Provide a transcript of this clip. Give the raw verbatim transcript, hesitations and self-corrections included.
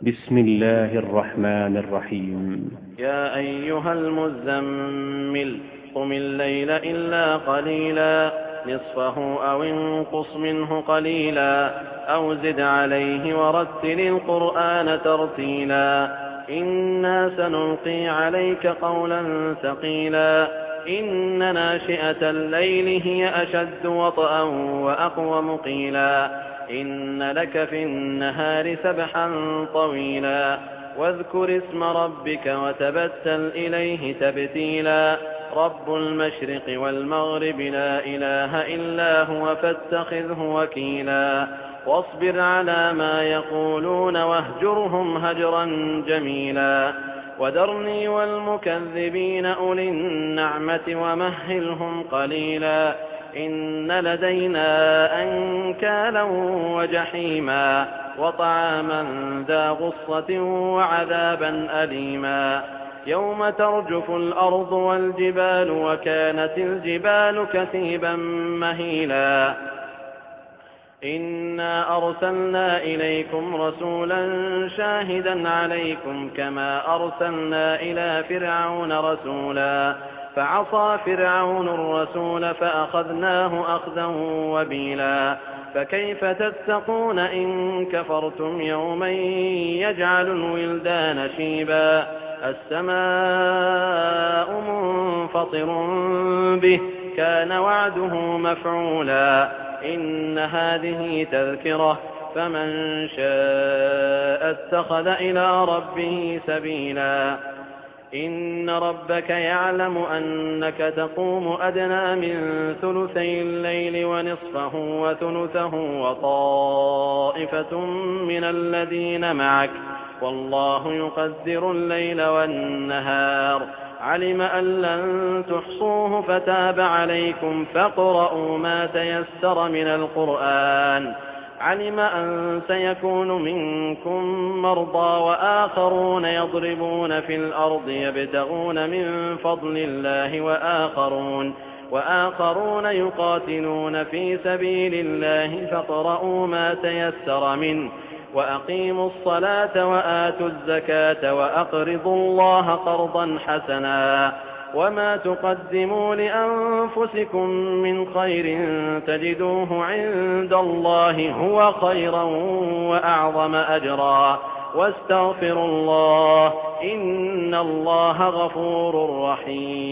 بسم الله الرحمن الرحيم. يا أيها المزمل قم الليل إلا قليلا نصفه أو انقص منه قليلا أو زد عليه ورتل القرآن ترتيلا إنا سنلقي عليك قولا ثقيلا إن ناشئة الليل هي أشد وطئا وأقوم قيلا إن لك في النهار سبحا طويلا واذكر اسم ربك وتبتل إليه تبتيلا رب المشرق والمغرب لا إله إلا هو فاتخذه وكيلا واصبر على ما يقولون واهجرهم هجرا جميلا وذرني والمكذبين أولي النعمة ومهلهم قليلا إن لدينا أنكالا وجحيما وطعاما ذا غصة وعذابا أليما يوم ترجف الأرض والجبال وكانت الجبال كثيبا مهيلا إنا أرسلنا إليكم رسولا شاهدا عليكم كما أرسلنا إلى فرعون رسولا فعصى فرعون الرسول فأخذناه أخذا وبيلا فكيف تتقون إن كفرتم يوما يجعل الولدان شيبا السماء منفطر به كان وعده مفعولا إن هذه تذكرة فمن شاء اتخذ إلى ربه سبيلا إن ربك يعلم أنك تقوم أدنى من ثلثي الليل ونصفه وثلثه وطائفة من الذين معك والله يقدر الليل والنهار علم أن لن تحصوه فتاب عليكم فاقرؤوا ما تيسر من القرآن علم أن سيكون منكم مرضى وآخرون يضربون في الأرض يبتغون من فضل الله وآخرون, وآخرون يقاتلون في سبيل الله فاقرؤوا ما تيسر منه وأقيموا الصلاة وآتوا الزكاة وأقرضوا الله قرضا حسنا وما تقدموا لأنفسكم من خير تجدوه عند الله هو خيرا وأعظم أجرا واستغفروا الله إن الله غفور رحيم.